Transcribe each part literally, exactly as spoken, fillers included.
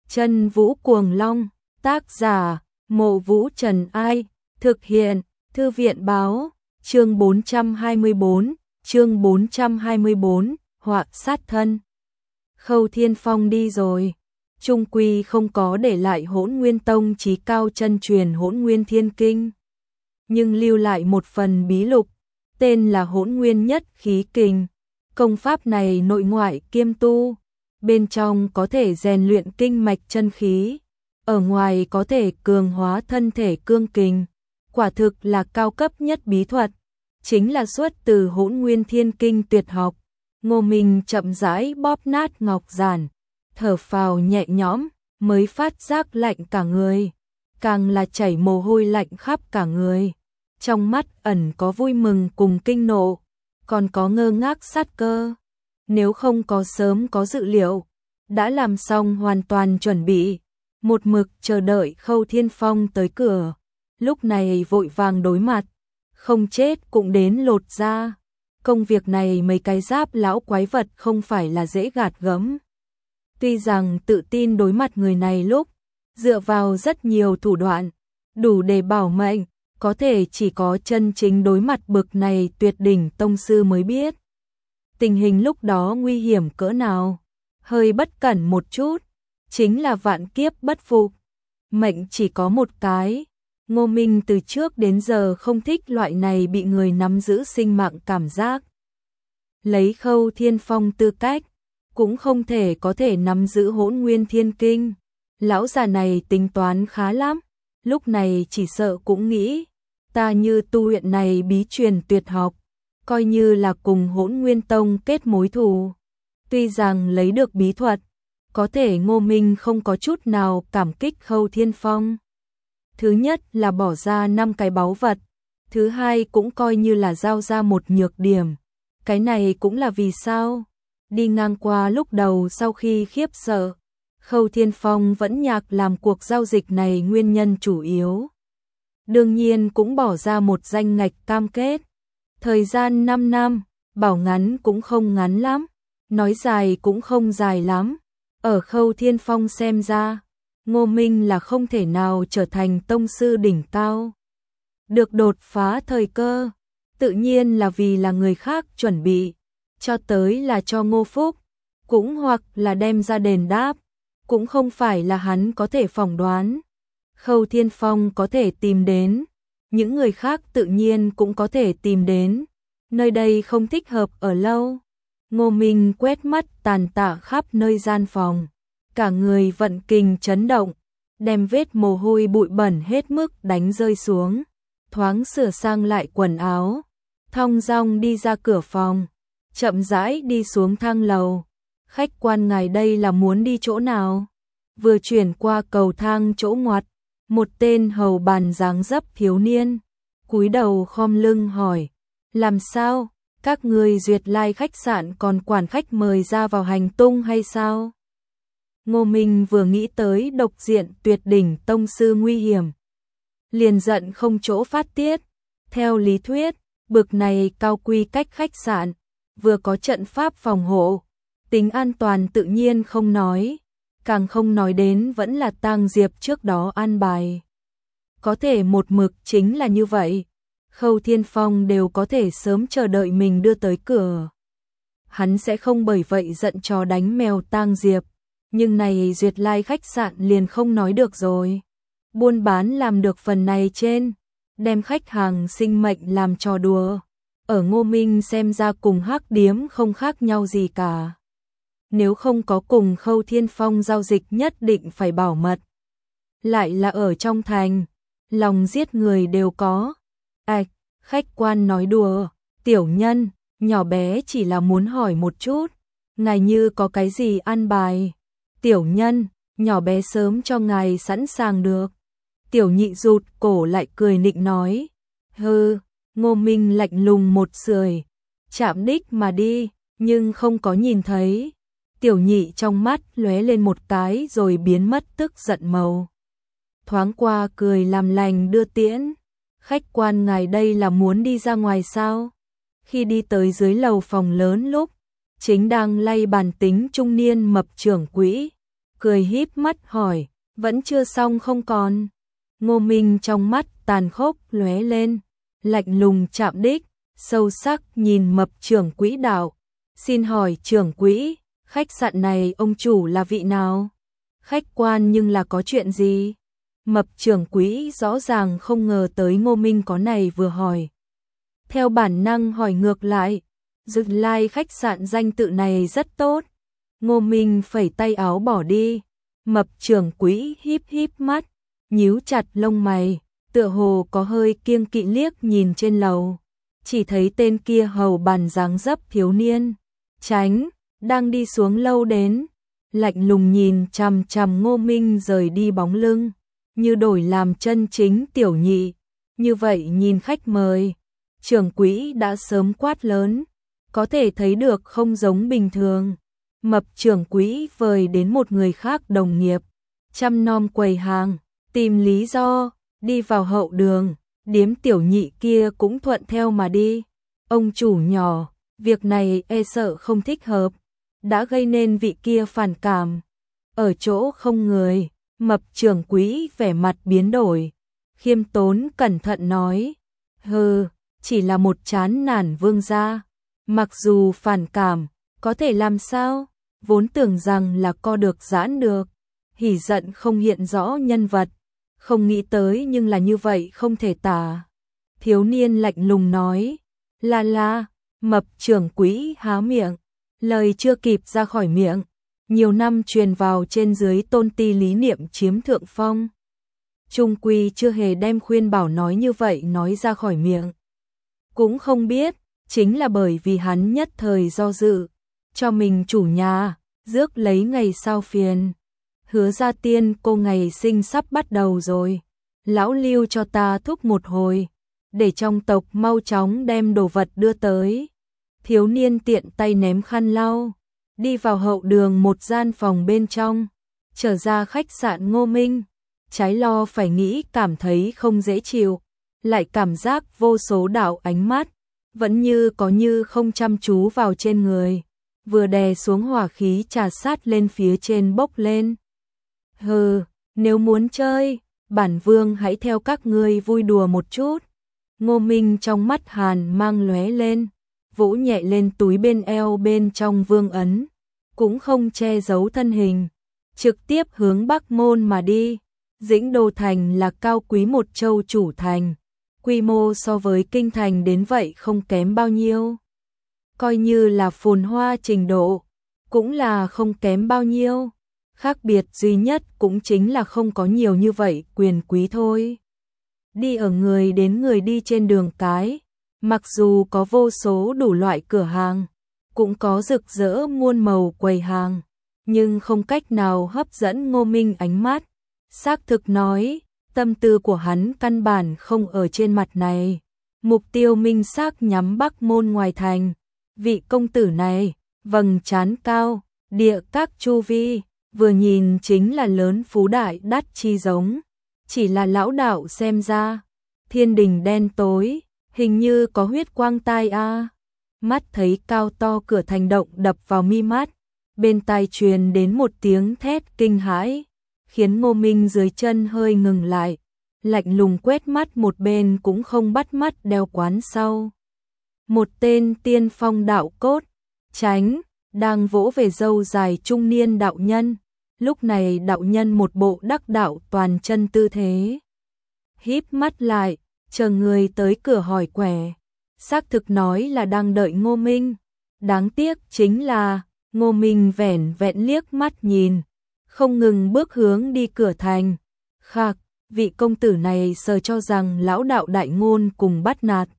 Chân Vũ Cuồng Long, tác giả, Mộ Vũ Trần Ai, thực hiện, Thư viện báo, chương bốn trăm hai mươi bốn, chương bốn trăm hai mươi bốn, họa sát thân. Khâu Thiên Phong đi rồi, chung quy không có để lại Hỗn Nguyên Tông chí cao chân truyền Hỗn Nguyên Thiên Kinh, nhưng lưu lại một phần bí lục, tên là Hỗn Nguyên Nhất Khí Kình. Công pháp này nội ngoại kiêm tu, bên trong có thể rèn luyện kinh mạch chân khí, ở ngoài có thể cường hóa thân thể cương kình, quả thực là cao cấp nhất bí thuật, chính là xuất từ Hỗn Nguyên Thiên Kinh tuyệt học. Ngô Minh chậm rãi bóp nát ngọc giản, thở phào nhẹ nhõm, mới phát giác lạnh cả người, càng là chảy mồ hôi lạnh khắp cả người. Trong mắt ẩn có vui mừng cùng kinh nộ, còn có ngơ ngác sát cơ. Nếu không có sớm có dự liệu, đã làm xong hoàn toàn chuẩn bị, một mực chờ đợi Khâu Thiên Phong tới cửa, lúc này vội vàng đối mặt, không chết cũng đến lột da. Công việc này mấy cái giáp lão quái vật không phải là dễ gạt gẫm. Tuy rằng tự tin đối mặt người này lúc, dựa vào rất nhiều thủ đoạn, đủ để bảo mệnh, có thể chỉ có chân chính đối mặt bực này tuyệt đỉnh tông sư mới biết. Tình hình lúc đó nguy hiểm cỡ nào, hơi bất cẩn một chút, chính là vạn kiếp bất phục. Mệnh chỉ có một cái, Ngô Minh từ trước đến giờ không thích loại này bị người nắm giữ sinh mạng cảm giác. Lấy Khâu Thiên Phong tư cách, cũng không thể có thể nắm giữ Hỗn Nguyên Thiên Kinh. Lão già này tính toán khá lắm, lúc này chỉ sợ cũng nghĩ, ta như tu luyện này bí truyền tuyệt học, coi như là cùng Hỗn Nguyên Tông kết mối thù. Tuy rằng lấy được bí thuật, có thể Ngô Minh không có chút nào cảm kích Khâu Thiên Phong. Thứ nhất là bỏ ra năm cái báu vật, thứ hai cũng coi như là giao ra một nhược điểm. Cái này cũng là vì sao? Đi ngang qua lúc đầu sau khi khiếp sợ, Khâu Thiên Phong vẫn nhạc làm cuộc giao dịch này nguyên nhân chủ yếu. Đương nhiên cũng bỏ ra một danh ngạch cam kết. Thời gian năm năm, bảo ngắn cũng không ngắn lắm, nói dài cũng không dài lắm. Ở Khâu Thiên Phong xem ra, Ngô Minh là không thể nào trở thành tông sư đỉnh cao. Được đột phá thời cơ, tự nhiên là vì là người khác chuẩn bị, cho tới là cho Ngô Phúc, cũng hoặc là đem ra đền đáp, cũng không phải là hắn có thể phỏng đoán. Khâu Thiên Phong có thể tìm đến, những người khác tự nhiên cũng có thể tìm đến, nơi đây không thích hợp ở lâu. Ngô Minh quét mắt tàn tạ khắp nơi gian phòng, cả người vận kình chấn động, đem vết mồ hôi bụi bẩn hết mức đánh rơi xuống, thoáng sửa sang lại quần áo, thong dong đi ra cửa phòng, chậm rãi đi xuống thang lầu. Khách quan ngài đây là muốn đi chỗ nào? Vừa chuyển qua cầu thang chỗ ngoặt, một tên hầu bàn dáng dấp thiếu niên, cúi đầu khom lưng hỏi, làm sao? Các người Duyệt Lai khách sạn còn quản khách mời ra vào hành tung hay sao? Ngô Minh vừa nghĩ tới độc diện tuyệt đỉnh tông sư nguy hiểm, liền giận không chỗ phát tiết. Theo lý thuyết, bực này cao quy cách khách sạn, vừa có trận pháp phòng hộ, tính an toàn tự nhiên không nói, càng không nói đến vẫn là Tang Diệp trước đó an bài. Có thể một mực chính là như vậy, Khâu Thiên Phong đều có thể sớm chờ đợi mình đưa tới cửa. Hắn sẽ không bởi vậy giận chó đánh mèo Tang Diệp, nhưng này Duyệt Lai khách sạn liền không nói được rồi. Buôn bán làm được phần này trên, đem khách hàng sinh mệnh làm trò đùa, ở Ngô Minh xem ra cùng hắc điếm không khác nhau gì cả. Nếu không có cùng Khâu Thiên Phong giao dịch nhất định phải bảo mật, lại là ở trong thành, lòng giết người đều có. Ảch, khách quan nói đùa, tiểu nhân, nhỏ bé chỉ là muốn hỏi một chút, ngài như có cái gì an bài? Tiểu nhân, nhỏ bé sớm cho ngài sẵn sàng được. Tiểu nhị rụt cổ lại cười nịnh nói. Hừ, Ngô Minh lạnh lùng một sưởi, chạm đích mà đi, nhưng không có nhìn thấy. Tiểu nhị trong mắt lóe lên một cái rồi biến mất tức giận màu. Thoáng qua cười làm lành đưa tiễn. Khách quan ngài đây là muốn đi ra ngoài sao? Khi đi tới dưới lầu phòng lớn lúc, chính đang lay bàn tính trung niên mập trưởng quỹ, cười híp mắt hỏi, vẫn chưa xong không còn? Ngô Minh trong mắt tàn khốc lóe lên, lạnh lùng chạm đích, sâu sắc nhìn Mập trưởng quỹ đạo. Xin hỏi trưởng quỹ, khách sạn này ông chủ là vị nào? Khách quan nhưng là có chuyện gì? Mập trưởng quỹ rõ ràng không ngờ tới Ngô Minh có này vừa hỏi. Theo bản năng hỏi ngược lại, Dực Lai khách sạn danh tự này rất tốt. Ngô Minh phẩy tay áo bỏ đi. Mập trưởng quỹ híp híp mắt, nhíu chặt lông mày, tựa hồ có hơi kiêng kỵ liếc nhìn trên lầu. Chỉ thấy tên kia hầu bàn dáng dấp thiếu niên, Tránh, đang đi xuống lâu đến, lạnh lùng nhìn chằm chằm Ngô Minh rời đi bóng lưng, như đổi làm chân chính tiểu nhị. Như vậy nhìn khách mời, trưởng quỹ đã sớm quát lớn, có thể thấy được không giống bình thường. Mập trưởng quỹ vời đến một người khác đồng nghiệp, chăm nom quầy hàng, tìm lý do, đi vào hậu đường, điếm tiểu nhị kia cũng thuận theo mà đi. Ông chủ nhỏ, việc này e sợ không thích hợp, đã gây nên vị kia phản cảm. Ở chỗ không người, Mập trưởng quỹ vẻ mặt biến đổi, khiêm tốn cẩn thận nói, hừ, chỉ là một chán nản vương gia, mặc dù phản cảm, có thể làm sao, vốn tưởng rằng là co được giãn được, hỉ giận không hiện rõ nhân vật, không nghĩ tới nhưng là như vậy không thể tả. Thiếu niên lạnh lùng nói, là là, Mập trưởng quỹ há miệng, lời chưa kịp ra khỏi miệng, nhiều năm truyền vào trên dưới tôn ti lý niệm chiếm thượng phong. Trung quy chưa hề đem khuyên bảo nói như vậy nói ra khỏi miệng. Cũng không biết, chính là bởi vì hắn nhất thời do dự, cho mình chủ nhà, rước lấy ngày sao phiền. Hứa Gia Tiên cô ngày sinh sắp bắt đầu rồi, lão lưu cho ta thúc một hồi, để trong tộc mau chóng đem đồ vật đưa tới. Thiếu niên tiện tay ném khăn lau, đi vào hậu đường một gian phòng bên trong, trở ra khách sạn Ngô Minh, trái lo phải nghĩ cảm thấy không dễ chịu, lại cảm giác vô số đạo ánh mắt, vẫn như có như không chăm chú vào trên người, vừa đè xuống hỏa khí trà sát lên phía trên bốc lên. Hừ, nếu muốn chơi, bản vương hãy theo các ngươi vui đùa một chút. Ngô Minh trong mắt hàn mang lóe lên, vỗ nhẹ lên túi bên eo bên trong vương ấn, cũng không che giấu thân hình, trực tiếp hướng Bắc Môn mà đi. Dĩnh Đô Thành là cao quý một châu chủ thành, quy mô so với kinh thành đến vậy không kém bao nhiêu. Coi như là phồn hoa trình độ, cũng là không kém bao nhiêu. Khác biệt duy nhất cũng chính là không có nhiều như vậy quyền quý thôi. Đi ở người đến người đi trên đường cái, mặc dù có vô số đủ loại cửa hàng, cũng có rực rỡ muôn màu quầy hàng, nhưng không cách nào hấp dẫn Ngô Minh ánh mắt. Xác thực nói, tâm tư của hắn căn bản không ở trên mặt này. Mục tiêu minh xác nhắm Bắc Môn ngoài thành. Vị công tử này, vầng trán cao, địa các chu vi, vừa nhìn chính là lớn phú đại đắt chi giống. Chỉ là lão đạo xem ra, thiên đình đen tối, hình như có huyết quang tai a. Mắt thấy cao to cửa thành động đập vào mi mắt, bên tai truyền đến một tiếng thét kinh hãi, khiến Ngô Minh dưới chân hơi ngừng lại, lạnh lùng quét mắt một bên cũng không bắt mắt đeo quán sau. Một tên tiên phong đạo cốt, Tránh, đang vỗ về râu dài trung niên đạo nhân. Lúc này đạo nhân một bộ đắc đạo toàn chân tư thế, híp mắt lại, chờ người tới cửa hỏi quẻ. Xác thực nói là đang đợi Ngô Minh. Đáng tiếc chính là Ngô Minh vẻn vẹn liếc mắt nhìn, không ngừng bước hướng đi cửa thành. Khạc, vị công tử này sờ cho rằng lão đạo đại ngôn cùng bắt nạt.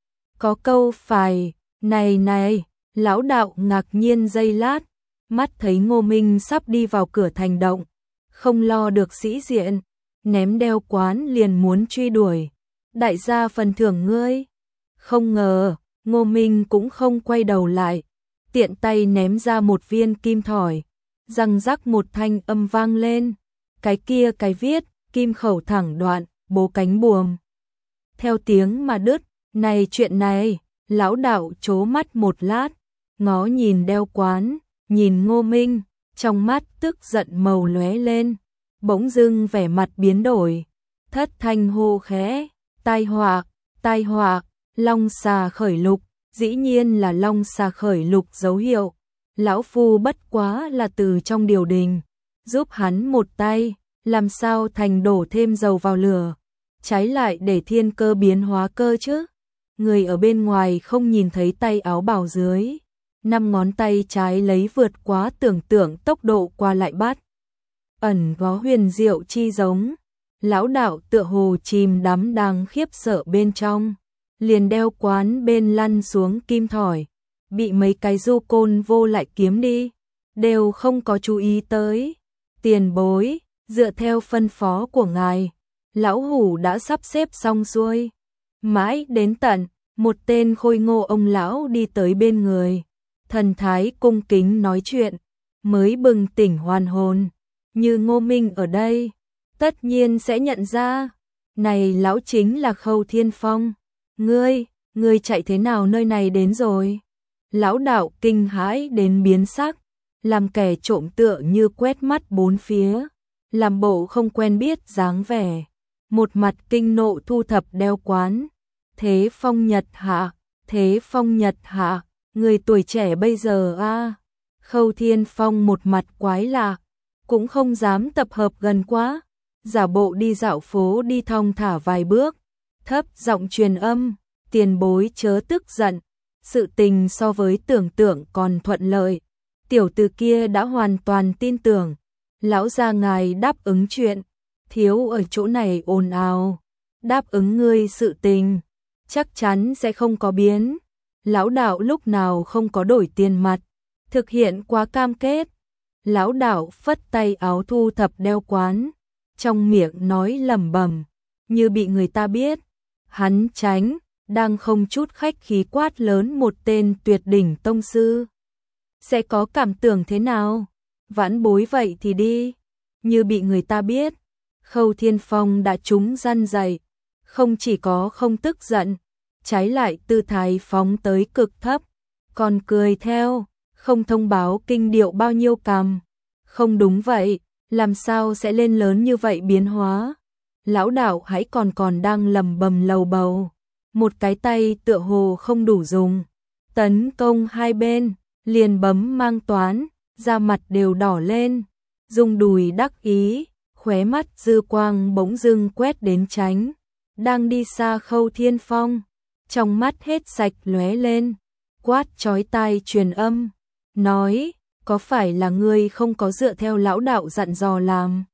Có câu phải, này này, lão đạo ngạc nhiên giây lát, mắt thấy Ngô Minh sắp đi vào cửa thành động, không lo được sĩ diện, ném đeo quán liền muốn truy đuổi. Đại gia phần thưởng ngươi. Không ngờ, Ngô Minh cũng không quay đầu lại, tiện tay ném ra một viên kim thỏi, răng rắc một thanh âm vang lên, cái kia cái viết, kim khẩu thẳng đoạn, bố cánh buồm. Theo tiếng mà đứt, này chuyện này, lão đạo chố mắt một lát, ngó nhìn đeo quán, nhìn Ngô Minh, trong mắt tức giận màu lóe lên, bỗng dưng vẻ mặt biến đổi, thất thanh hô khẽ, tai họa, tai họa, long xà khởi lục, dĩ nhiên là long xà khởi lục dấu hiệu. Lão phu bất quá là từ trong điều đình, giúp hắn một tay, làm sao thành đổ thêm dầu vào lửa, trái lại để thiên cơ biến hóa cơ chứ. Người ở bên ngoài không nhìn thấy tay áo bào dưới, năm ngón tay trái lấy vượt quá tưởng tượng tốc độ qua lại bắt. Ẩn có huyền diệu chi giống, lão đạo tựa hồ chìm đắm đang khiếp sợ bên trong, liền đeo quán bên lăn xuống kim thỏi, bị mấy cái du côn vô lại kiếm đi, đều không có chú ý tới. Tiền bối, dựa theo phân phó của ngài, lão hủ đã sắp xếp xong xuôi. Mãi đến tận, một tên khôi ngô ông lão đi tới bên người, thần thái cung kính nói chuyện, mới bừng tỉnh hoàn hồn, như Ngô Minh ở đây, tất nhiên sẽ nhận ra, này lão chính là Khâu Thiên Phong. Ngươi, ngươi chạy thế nào nơi này đến rồi? Lão đạo kinh hãi đến biến sắc, làm kẻ trộm tựa như quét mắt bốn phía, làm bộ không quen biết dáng vẻ, một mặt kinh nộ thu thập đeo quán. Thế Phong Nhật hạ, Thế Phong Nhật hạ, người tuổi trẻ bây giờ a à. Khâu Thiên Phong một mặt quái lạ, cũng không dám tập hợp gần quá, giả bộ đi dạo phố đi thong thả vài bước, thấp giọng truyền âm, tiền bối chớ tức giận, sự tình so với tưởng tượng còn thuận lợi, tiểu tử kia đã hoàn toàn tin tưởng, lão gia ngài đáp ứng chuyện, thiếu ở chỗ này ồn ào, đáp ứng ngươi sự tình, chắc chắn sẽ không có biến. Lão đạo lúc nào không có đổi tiền mặt, thực hiện quá cam kết. Lão đạo phất tay áo thu thập đeo quán, trong miệng nói lẩm bẩm, như bị người ta biết. Hắn tránh, đang không chút khách khí quát lớn một tên tuyệt đỉnh tông sư. Sẽ có cảm tưởng thế nào? Vãn bối vậy thì đi. Như bị người ta biết, Khâu Thiên Phong đã trúng răn dày, không chỉ có không tức giận, trái lại tư thái phóng tới cực thấp, còn cười theo, không thông báo kinh điệu bao nhiêu cằm. Không đúng vậy, làm sao sẽ lên lớn như vậy biến hóa? Lão đạo hãy còn còn đang lầm bầm lầu bầu, một cái tay tựa hồ không đủ dùng, tấn công hai bên, liền bấm mang toán, da mặt đều đỏ lên, dùng đùi đắc ý, khóe mắt dư quang bỗng dưng quét đến tránh, đang đi xa Khâu Thiên Phong, trong mắt hết sạch lóe lên, quát chói tai truyền âm, nói, có phải là ngươi không có dựa theo lão đạo dặn dò làm?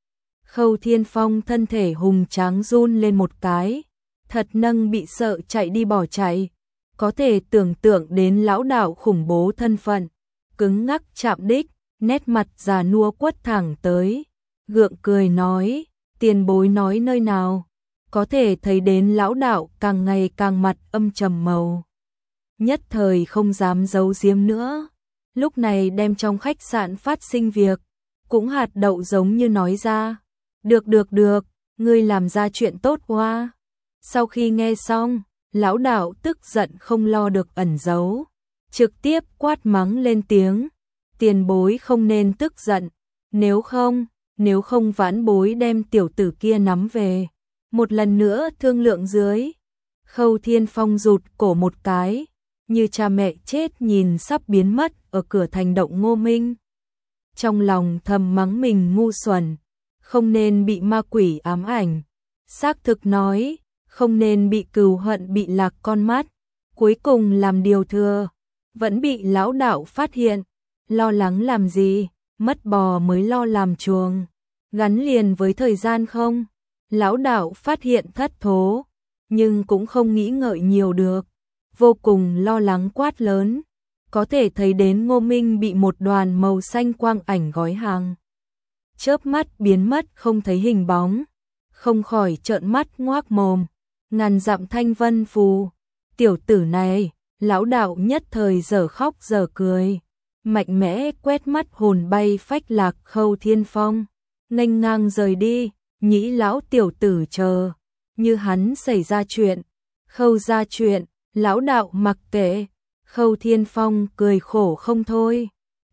Khâu Thiên Phong thân thể hùng tráng run lên một cái, thật nâng bị sợ chạy đi bỏ chạy, có thể tưởng tượng đến lão đạo khủng bố thân phận, cứng ngắc chạm đích, nét mặt già nua quất thẳng tới, gượng cười nói, tiền bối nói nơi nào, có thể thấy đến lão đạo càng ngày càng mặt âm trầm màu. Nhất thời không dám giấu giếm nữa, lúc này đem trong khách sạn phát sinh việc, cũng hạt đậu giống như nói ra, được được được, ngươi làm ra chuyện tốt quá. Sau khi nghe xong, lão đạo tức giận không lo được ẩn giấu, trực tiếp quát mắng lên tiếng, tiền bối không nên tức giận, nếu không, nếu không vãn bối đem tiểu tử kia nắm về, một lần nữa thương lượng dưới. Khâu Thiên Phong rụt cổ một cái, như cha mẹ chết nhìn sắp biến mất ở cửa thành động Ngô Minh. Trong lòng thầm mắng mình ngu xuẩn, không nên bị ma quỷ ám ảnh, xác thực nói, không nên bị cừu hận bị lạc con mắt, cuối cùng làm điều thừa, vẫn bị lão đạo phát hiện, lo lắng làm gì, mất bò mới lo làm chuồng, gắn liền với thời gian không? Lão đạo phát hiện thất thố, nhưng cũng không nghĩ ngợi nhiều được, vô cùng lo lắng quát lớn, có thể thấy đến Ngô Minh bị một đoàn màu xanh quang ảnh gói hàng. Chớp mắt biến mất không thấy hình bóng, không khỏi trợn mắt ngoác mồm, ngàn dặm thanh vân phù, tiểu tử này, lão đạo nhất thời giờ khóc giờ cười, mạnh mẽ quét mắt hồn bay phách lạc Khâu Thiên Phong, nghênh ngang rời đi, nhĩ lão tiểu tử chờ, như hắn xảy ra chuyện, Khâu ra chuyện, lão đạo mặc kệ, Khâu Thiên Phong cười khổ không thôi,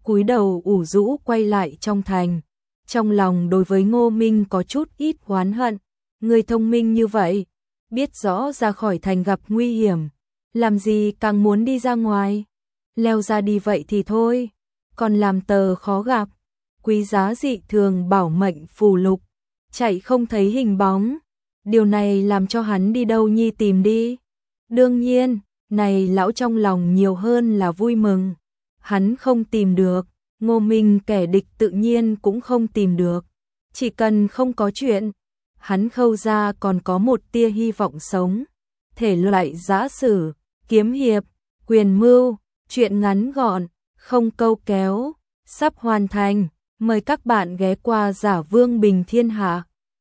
cúi đầu ủ rũ quay lại trong thành. Trong lòng đối với Ngô Minh có chút ít oán hận, người thông minh như vậy, biết rõ ra khỏi thành gặp nguy hiểm, làm gì càng muốn đi ra ngoài, leo ra đi vậy thì thôi, còn làm tờ khó gặp, quý giá dị thường bảo mệnh phù lục, chạy không thấy hình bóng, điều này làm cho hắn đi đâu nhi tìm đi. Đương nhiên, này lão trong lòng nhiều hơn là vui mừng, hắn không tìm được, Ngô Minh kẻ địch tự nhiên cũng không tìm được, chỉ cần không có chuyện, hắn Khâu gia còn có một tia hy vọng sống. Thể loại giã sử, kiếm hiệp, quyền mưu, truyện ngắn gọn, không câu kéo, sắp hoàn thành, mời các bạn ghé qua Giả Vương Bình Thiên Hạ.